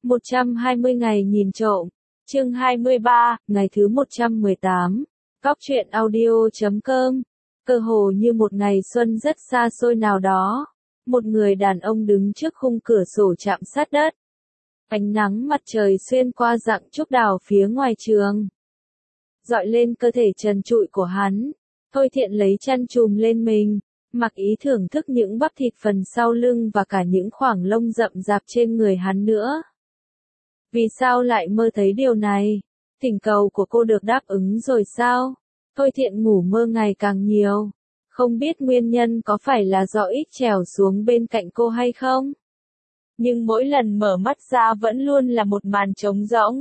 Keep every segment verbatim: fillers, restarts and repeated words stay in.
một trăm hai mươi ngày nhìn trộm, chương hai mươi ba, ngày thứ một trăm mười tám, Góc truyện audio chấm com. Cơ hồ như một ngày xuân rất xa xôi nào đó, một người đàn ông đứng trước khung cửa sổ chạm sát đất. Ánh nắng mặt trời xuyên qua rặng trúc đào phía ngoài trường, dọi lên cơ thể trần trụi của hắn. Thôi Thiện lấy chăn trùm lên mình, mặc ý thưởng thức những bắp thịt phần sau lưng và cả những khoảng lông rậm rạp trên người hắn nữa. Vì sao lại mơ thấy điều này? Thỉnh cầu của cô được đáp ứng rồi sao? Thôi Thiện ngủ mơ ngày càng nhiều. Không biết nguyên nhân có phải là do ít trèo xuống bên cạnh cô hay không? Nhưng mỗi lần mở mắt ra vẫn luôn là một màn trống rỗng.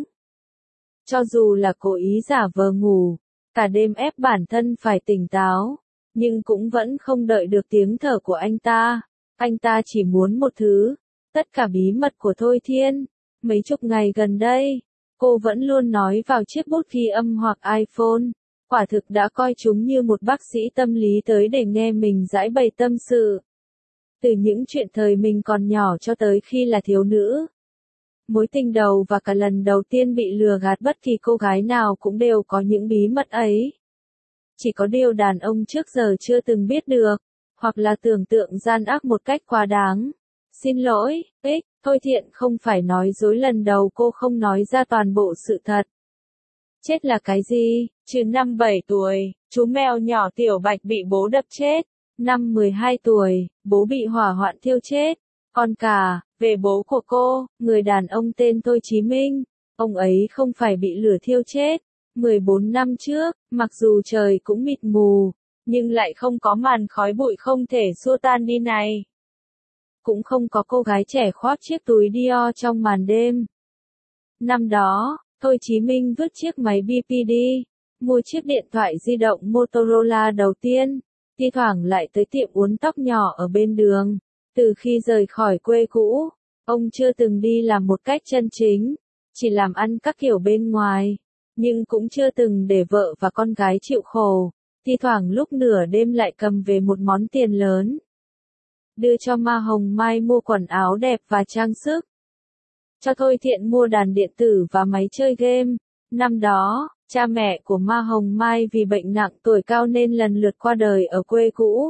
Cho dù là cố ý giả vờ ngủ, cả đêm ép bản thân phải tỉnh táo, nhưng cũng vẫn không đợi được tiếng thở của anh ta. Anh ta chỉ muốn một thứ, tất cả bí mật của Thôi Thiên. Mấy chục ngày gần đây, cô vẫn luôn nói vào chiếc bút ghi âm hoặc iPhone. Quả thực đã coi chúng như một bác sĩ tâm lý tới để nghe mình giải bày tâm sự. Từ những chuyện thời mình còn nhỏ cho tới khi là thiếu nữ. Mối tình đầu và cả lần đầu tiên bị lừa gạt bất kỳ cô gái nào cũng đều có những bí mật ấy. Chỉ có điều đàn ông trước giờ chưa từng biết được, hoặc là tưởng tượng gian ác một cách quá đáng. Xin lỗi, ích, Thôi Thiện không phải nói dối lần đầu cô không nói ra toàn bộ sự thật. Chết là cái gì? Trừ năm bảy tuổi, chú mèo nhỏ Tiểu Bạch bị bố đập chết. Năm mười hai tuổi, bố bị hỏa hoạn thiêu chết. Còn cả, về bố của cô, người đàn ông tên Thôi Chí Minh, ông ấy không phải bị lửa thiêu chết. mười bốn năm trước, mặc dù trời cũng mịt mù, nhưng lại không có màn khói bụi không thể xua tan đi này. Cũng không có cô gái trẻ khoác chiếc túi Dior trong màn đêm. Năm đó, Thôi Chí Minh vứt chiếc máy bê pê đê, mua chiếc điện thoại di động Motorola đầu tiên, thi thoảng lại tới tiệm uốn tóc nhỏ ở bên đường. Từ khi rời khỏi quê cũ, ông chưa từng đi làm một cách chân chính, chỉ làm ăn các kiểu bên ngoài, nhưng cũng chưa từng để vợ và con gái chịu khổ, thi thoảng lúc nửa đêm lại cầm về một món tiền lớn. Đưa cho Ma Hồng Mai mua quần áo đẹp và trang sức. Cho Thôi Thiện mua đàn điện tử và máy chơi game. Năm đó, cha mẹ của Ma Hồng Mai vì bệnh nặng tuổi cao nên lần lượt qua đời ở quê cũ.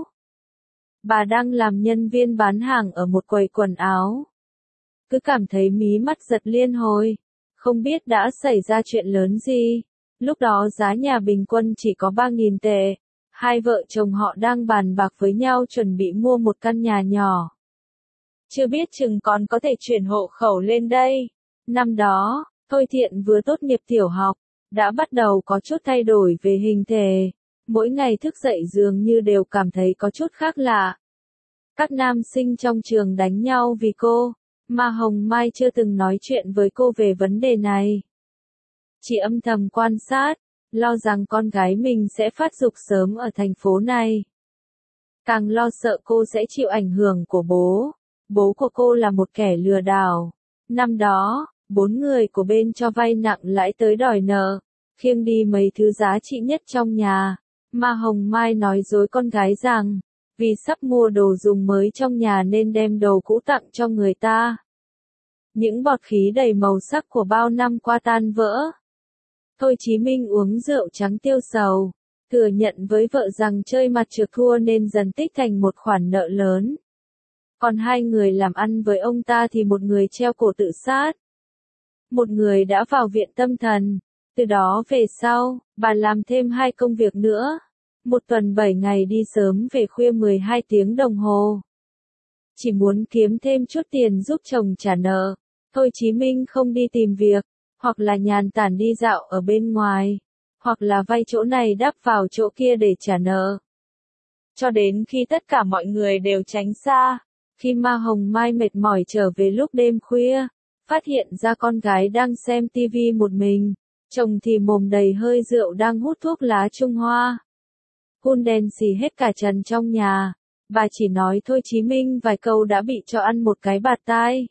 Bà đang làm nhân viên bán hàng ở một quầy quần áo. Cứ cảm thấy mí mắt giật liên hồi. Không biết đã xảy ra chuyện lớn gì. Lúc đó giá nhà bình quân chỉ có ba nghìn tệ. Hai vợ chồng họ đang bàn bạc với nhau chuẩn bị mua một căn nhà nhỏ. Chưa biết chừng còn có thể chuyển hộ khẩu lên đây. Năm đó, Thôi Thiện vừa tốt nghiệp tiểu học, đã bắt đầu có chút thay đổi về hình thể. Mỗi ngày thức dậy dường như đều cảm thấy có chút khác lạ. Các nam sinh trong trường đánh nhau vì cô. Ma Hồng Mai chưa từng nói chuyện với cô về vấn đề này. Chỉ âm thầm quan sát, lo rằng con gái mình sẽ phát dục sớm ở thành phố này. Càng lo sợ cô sẽ chịu ảnh hưởng của bố. Bố của cô là một kẻ lừa đảo. Năm đó, bốn người của bên cho vay nặng lãi tới đòi nợ, khiêng đi mấy thứ giá trị nhất trong nhà. Ma Hồng Mai nói dối con gái rằng, vì sắp mua đồ dùng mới trong nhà nên đem đồ cũ tặng cho người ta. Những bọt khí đầy màu sắc của bao năm qua tan vỡ. Thôi Chí Minh uống rượu trắng tiêu sầu, thừa nhận với vợ rằng chơi mặt trược thua nên dần tích thành một khoản nợ lớn. Còn hai người làm ăn với ông ta thì một người treo cổ tự sát. Một người đã vào viện tâm thần. Từ đó về sau, bà làm thêm hai công việc nữa. Một tuần bảy ngày đi sớm về khuya mười hai tiếng đồng hồ. Chỉ muốn kiếm thêm chút tiền giúp chồng trả nợ. Thôi Chí Minh không đi tìm việc, hoặc là nhàn tản đi dạo ở bên ngoài, hoặc là vay chỗ này đắp vào chỗ kia để trả nợ. Cho đến khi tất cả mọi người đều tránh xa. Khi Ma Hồng Mai mệt mỏi trở về lúc đêm khuya, phát hiện ra con gái đang xem tivi một mình, chồng thì mồm đầy hơi rượu đang hút thuốc lá Trung Hoa. Hun đen xì hết cả trần trong nhà, bà chỉ nói Thôi Chí Minh vài câu đã bị cho ăn một cái bạt tai.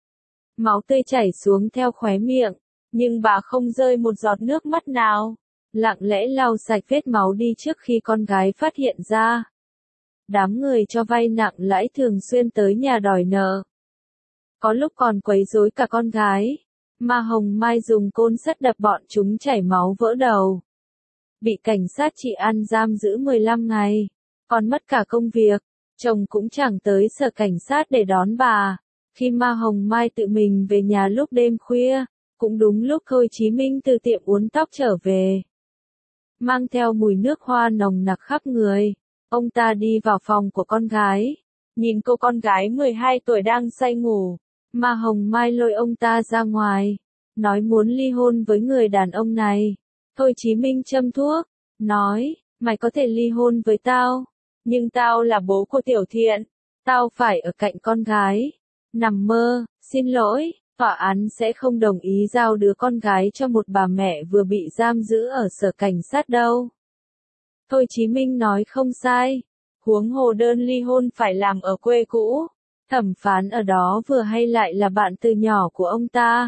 Máu tươi chảy xuống theo khóe miệng, nhưng bà không rơi một giọt nước mắt nào, lặng lẽ lau sạch vết máu đi trước khi con gái phát hiện ra. Đám người cho vay nặng lãi thường xuyên tới nhà đòi nợ. có lúc còn quấy rối cả con gái. Ma Hồng Mai dùng côn sắt đập bọn chúng chảy máu vỡ đầu. Bị cảnh sát trị an giam giữ mười lăm ngày, còn mất cả công việc, chồng cũng chẳng tới sở cảnh sát để đón bà. Khi Ma Hồng Mai tự mình về nhà lúc đêm khuya, cũng đúng lúc Thôi Chí Minh từ tiệm uốn tóc trở về. Mang theo mùi nước hoa nồng nặc khắp người, ông ta đi vào phòng của con gái. Nhìn cô con gái mười hai tuổi đang say ngủ, Ma Hồng Mai lôi ông ta ra ngoài, nói muốn ly hôn với người đàn ông này. Thôi Chí Minh châm thuốc, nói, mày có thể ly hôn với tao, nhưng tao là bố của Tiểu Thiện, tao phải ở cạnh con gái. Nằm mơ, xin lỗi, tòa án sẽ không đồng ý giao đứa con gái cho một bà mẹ vừa bị giam giữ ở sở cảnh sát đâu. Thôi Chí Minh nói không sai, huống hồ đơn ly hôn phải làm ở quê cũ, thẩm phán ở đó vừa hay lại là bạn từ nhỏ của ông ta.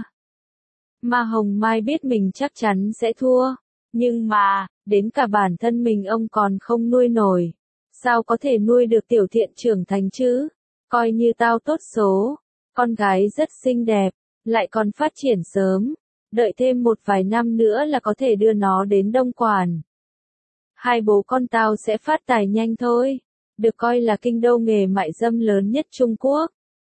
Ma Hồng Mai biết mình chắc chắn sẽ thua, nhưng mà, đến cả bản thân mình ông còn không nuôi nổi. Sao có thể nuôi được Tiểu Thiện trưởng thành chứ? Coi như tao tốt số, con gái rất xinh đẹp, lại còn phát triển sớm, đợi thêm một vài năm nữa là có thể đưa nó đến Đông Quản. Hai bố con tao sẽ phát tài nhanh thôi, được coi là kinh đô nghề mại dâm lớn nhất Trung Quốc.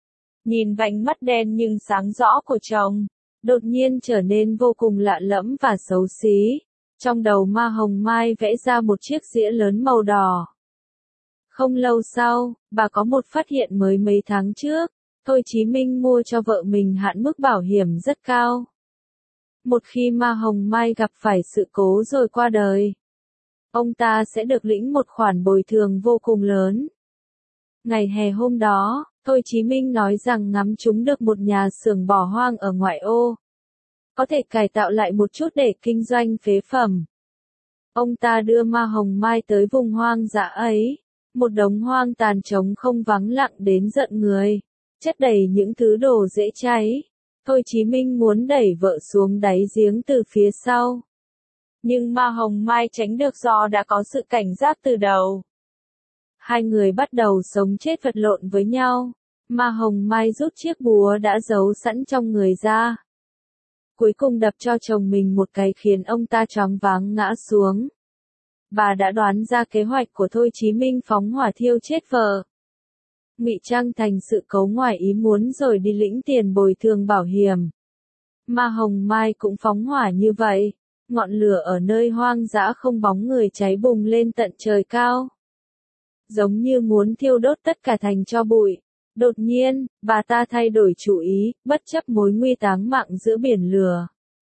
Nhìn vành mắt đen nhưng sáng rõ của chồng, đột nhiên trở nên vô cùng lạ lẫm và xấu xí. Trong đầu Ma Hồng Mai vẽ ra một chiếc dĩa lớn màu đỏ. Không lâu sau, bà có một phát hiện mới mấy tháng trước. Thôi Chí Minh mua cho vợ mình hạn mức bảo hiểm rất cao. Một khi Ma Hồng Mai gặp phải sự cố rồi qua đời, ông ta sẽ được lĩnh một khoản bồi thường vô cùng lớn. Ngày hè hôm đó, Thôi Chí Minh nói rằng ngắm trúng được một nhà xưởng bỏ hoang ở ngoại ô. Có thể cải tạo lại một chút để kinh doanh phế phẩm. Ông ta đưa Ma Hồng Mai tới vùng hoang dã ấy, một đống hoang tàn trống không vắng lặng đến giận người, chất đầy những thứ đồ dễ cháy. Thôi Chí Minh muốn đẩy vợ xuống đáy giếng từ phía sau. Nhưng Ma Hồng Mai tránh được do đã có sự cảnh giác từ đầu. Hai người bắt đầu sống chết vật lộn với nhau. Ma Hồng Mai rút chiếc búa đã giấu sẵn trong người ra. Cuối cùng đập cho chồng mình một cái khiến ông ta choáng váng ngã xuống. Bà đã đoán ra kế hoạch của Thôi Chí Minh phóng hỏa thiêu chết vợ, ngụy trang thành sự cố ngoài ý muốn rồi đi lĩnh tiền bồi thường bảo hiểm. Ma Hồng Mai cũng phóng hỏa như vậy, ngọn lửa ở nơi hoang dã không bóng người cháy bùng lên tận trời cao. Giống như muốn thiêu đốt tất cả thành tro bụi. Đột nhiên, bà ta thay đổi chủ ý, bất chấp mối nguy táng mạng giữa biển lửa.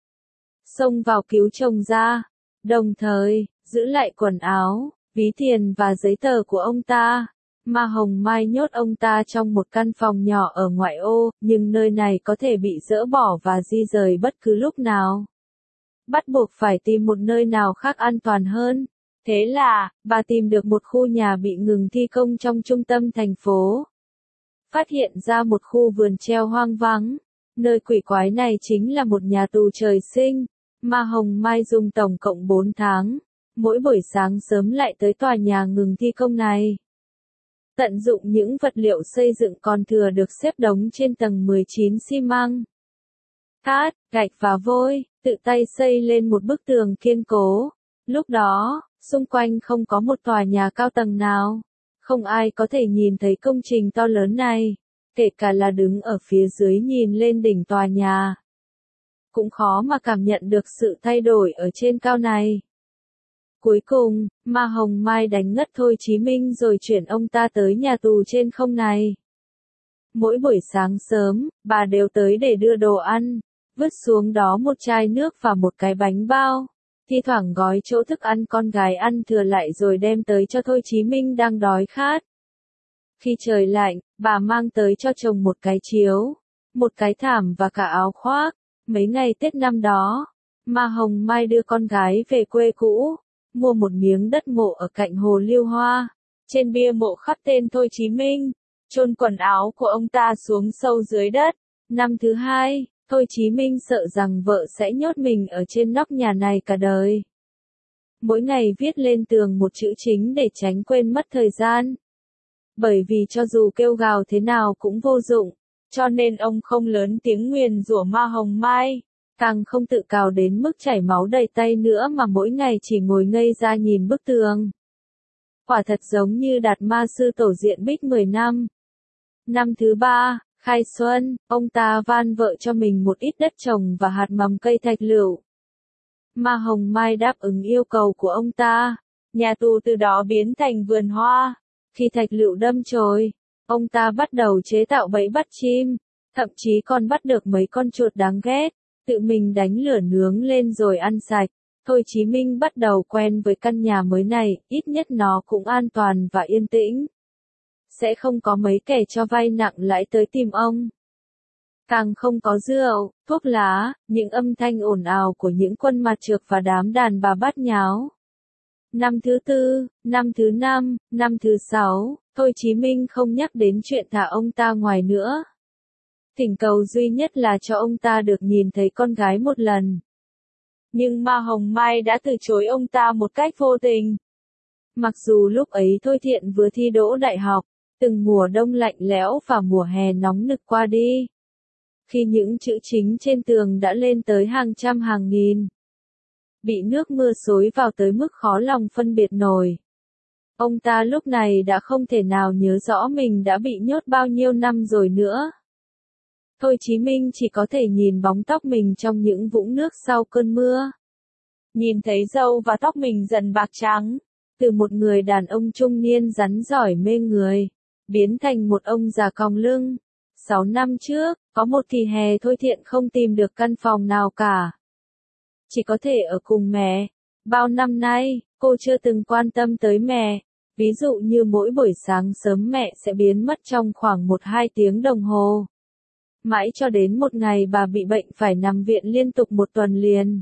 Xông vào cứu chồng ra, đồng thời, giữ lại quần áo, ví tiền và giấy tờ của ông ta. Ma Hồng Mai nhốt ông ta trong một căn phòng nhỏ ở ngoại ô, nhưng nơi này có thể bị dỡ bỏ và di rời bất cứ lúc nào. Bắt buộc phải tìm một nơi nào khác an toàn hơn. Thế là, bà tìm được một khu nhà bị ngừng thi công trong trung tâm thành phố. Phát hiện ra một khu vườn treo hoang vắng. Nơi quỷ quái này chính là một nhà tù trời sinh. Ma Hồng Mai dùng tổng cộng bốn tháng. Mỗi buổi sáng sớm lại tới tòa nhà ngừng thi công này. Tận dụng những vật liệu xây dựng còn thừa được xếp đống trên tầng mười chín xi măng, cát, gạch và vôi, tự tay xây lên một bức tường kiên cố. Lúc đó, xung quanh không có một tòa nhà cao tầng nào. Không ai có thể nhìn thấy công trình to lớn này, kể cả là đứng ở phía dưới nhìn lên đỉnh tòa nhà. Cũng khó mà cảm nhận được sự thay đổi ở trên cao này. Cuối cùng, Ma Hồng Mai đánh ngất Thôi Chí Minh rồi chuyển ông ta tới nhà tù trên không này. Mỗi buổi sáng sớm, bà đều tới để đưa đồ ăn, vứt xuống đó một chai nước và một cái bánh bao. Thi thoảng gói chỗ thức ăn con gái ăn thừa lại rồi đem tới cho Thôi Chí Minh đang đói khát. Khi trời lạnh, bà mang tới cho chồng một cái chiếu, một cái thảm và cả áo khoác. Mấy ngày Tết năm đó, Ma Hồng Mai đưa con gái về quê cũ, mua một miếng đất mộ ở cạnh hồ Liêu Hoa. Trên bia mộ khắc tên Thôi Chí Minh, chôn quần áo của ông ta xuống sâu dưới đất. Năm thứ hai, Thôi Chí Minh sợ rằng vợ sẽ nhốt mình ở trên nóc nhà này cả đời. Mỗi ngày viết lên tường một chữ chính để tránh quên mất thời gian. Bởi vì cho dù kêu gào thế nào cũng vô dụng, cho nên ông không lớn tiếng nguyền rủa Ma Hồng Mai, càng không tự cào đến mức chảy máu đầy tay nữa mà mỗi ngày chỉ ngồi ngây ra nhìn bức tường. Quả thật giống như Đạt Ma Sư Tổ diện bích mười năm. Năm thứ ba, khai xuân, ông ta van vợ cho mình một ít đất trồng và hạt mầm cây thạch lựu. Ma Hồng Mai đáp ứng yêu cầu của ông ta, nhà tù từ đó biến thành vườn hoa. Khi thạch lựu đâm chồi, ông ta bắt đầu chế tạo bẫy bắt chim, thậm chí còn bắt được mấy con chuột đáng ghét, tự mình đánh lửa nướng lên rồi ăn sạch. Thôi Chí Minh bắt đầu quen với căn nhà mới này, ít nhất nó cũng an toàn và yên tĩnh. Sẽ không có mấy kẻ cho vay nặng lãi tới tìm ông. Càng không có rượu, thuốc lá, những âm thanh ồn ào của những quân mặt trược và đám đàn bà bát nháo. Năm thứ tư, năm thứ năm, năm thứ sáu, Thôi Chí Minh không nhắc đến chuyện thả ông ta ngoài nữa. Thỉnh cầu duy nhất là cho ông ta được nhìn thấy con gái một lần. Nhưng Ma Hồng Mai đã từ chối ông ta một cách vô tình. Mặc dù lúc ấy Thôi Thiện vừa thi đỗ đại học, từng mùa đông lạnh lẽo và mùa hè nóng nực qua đi. Khi những chữ chính trên tường đã lên tới hàng trăm hàng nghìn, bị nước mưa xối vào tới mức khó lòng phân biệt nổi. Ông ta lúc này đã không thể nào nhớ rõ mình đã bị nhốt bao nhiêu năm rồi nữa. Thôi Chí Minh chỉ có thể nhìn bóng tóc mình trong những vũng nước sau cơn mưa. Nhìn thấy râu và tóc mình dần bạc trắng, từ một người đàn ông trung niên rắn giỏi mê người, biến thành một ông già còng lưng. Sáu năm trước, có một kỳ hè Thôi Thiện không tìm được căn phòng nào cả. Chỉ có thể ở cùng mẹ. Bao năm nay, cô chưa từng quan tâm tới mẹ. Ví dụ như mỗi buổi sáng sớm mẹ sẽ biến mất trong khoảng một hai tiếng đồng hồ. Mãi cho đến một ngày bà bị bệnh phải nằm viện liên tục một tuần liền.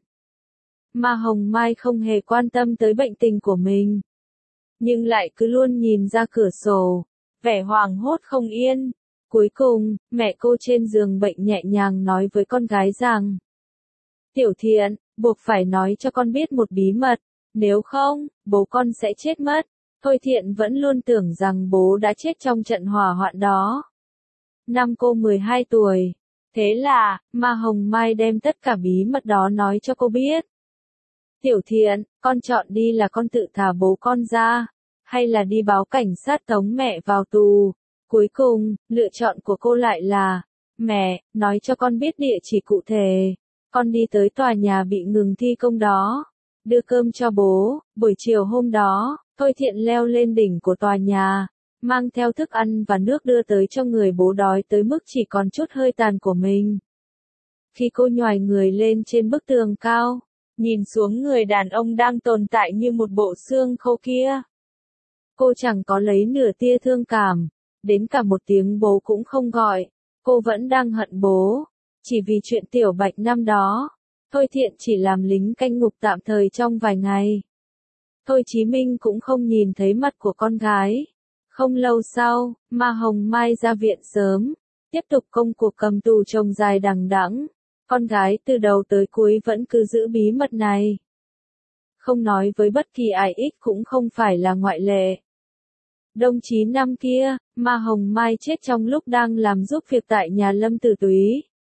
Ma Hồng Mai không hề quan tâm tới bệnh tình của mình, nhưng lại cứ luôn nhìn ra cửa sổ, vẻ hoảng hốt không yên. Cuối cùng, mẹ cô trên giường bệnh nhẹ nhàng nói với con gái rằng: Tiểu Thiện, buộc phải nói cho con biết một bí mật, nếu không, bố con sẽ chết mất. Thôi Thiện vẫn luôn tưởng rằng bố đã chết trong trận hỏa hoạn đó. Năm cô mười hai tuổi. Thế là, Ma Hồng Mai đem tất cả bí mật đó nói cho cô biết. Tiểu Thiện, con chọn đi là con tự thả bố con ra, hay là đi báo cảnh sát tống mẹ vào tù. Cuối cùng, lựa chọn của cô lại là: Mẹ, nói cho con biết địa chỉ cụ thể. Con đi tới tòa nhà bị ngừng thi công đó, đưa cơm cho bố. Buổi chiều hôm đó, Thôi Thiện leo lên đỉnh của tòa nhà, mang theo thức ăn và nước đưa tới cho người bố đói tới mức chỉ còn chút hơi tàn của mình. Khi cô nhoài người lên trên bức tường cao, nhìn xuống người đàn ông đang tồn tại như một bộ xương khô kia, cô chẳng có lấy nửa tia thương cảm, đến cả một tiếng bố cũng không gọi. Cô vẫn đang hận bố, chỉ vì chuyện Tiểu Bạch năm đó. Thôi Thiện chỉ làm lính canh ngục tạm thời trong vài ngày. Thôi Chí Minh cũng không nhìn thấy mặt của con gái. Không lâu sau, Ma Hồng Mai ra viện sớm, tiếp tục công cuộc cầm tù chồng dài đằng đẵng. Con gái từ đầu tới cuối vẫn cứ giữ bí mật này. Không nói với bất kỳ ai, ít cũng không phải là ngoại lệ. Đông Chí năm kia, Ma Hồng Mai chết trong lúc đang làm giúp việc tại nhà Lâm Tử Túy.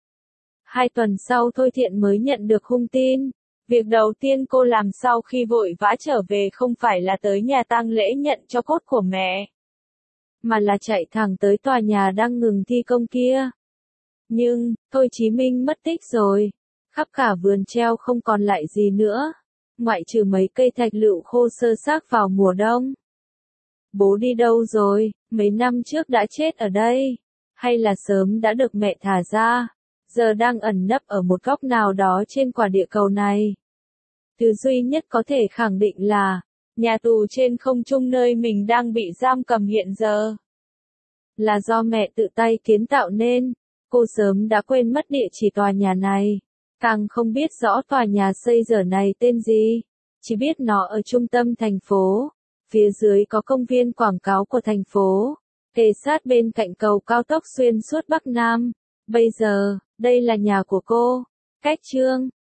Hai tuần sau Thôi Thiện mới nhận được hung tin. Việc đầu tiên cô làm sau khi vội vã trở về không phải là tới nhà tang lễ nhận cho cốt của mẹ, mà là chạy thẳng tới tòa nhà đang ngừng thi công kia. Nhưng, Thôi Chí Minh mất tích rồi. Khắp cả vườn treo không còn lại gì nữa, ngoại trừ mấy cây thạch lựu khô sơ xác vào mùa đông. Bố đi đâu rồi? Mấy năm trước đã chết ở đây, hay là sớm đã được mẹ thả ra, giờ đang ẩn nấp ở một góc nào đó trên quả địa cầu này? Thứ duy nhất có thể khẳng định là, nhà tù trên không trung nơi mình đang bị giam cầm hiện giờ là do mẹ tự tay kiến tạo nên. Cô sớm đã quên mất địa chỉ tòa nhà này, càng không biết rõ tòa nhà xây dở này tên gì, chỉ biết nó ở trung tâm thành phố. Phía dưới có công viên quảng cáo của thành phố, kề sát bên cạnh cầu cao tốc xuyên suốt Bắc Nam. Bây giờ, đây là nhà của cô. Cách chương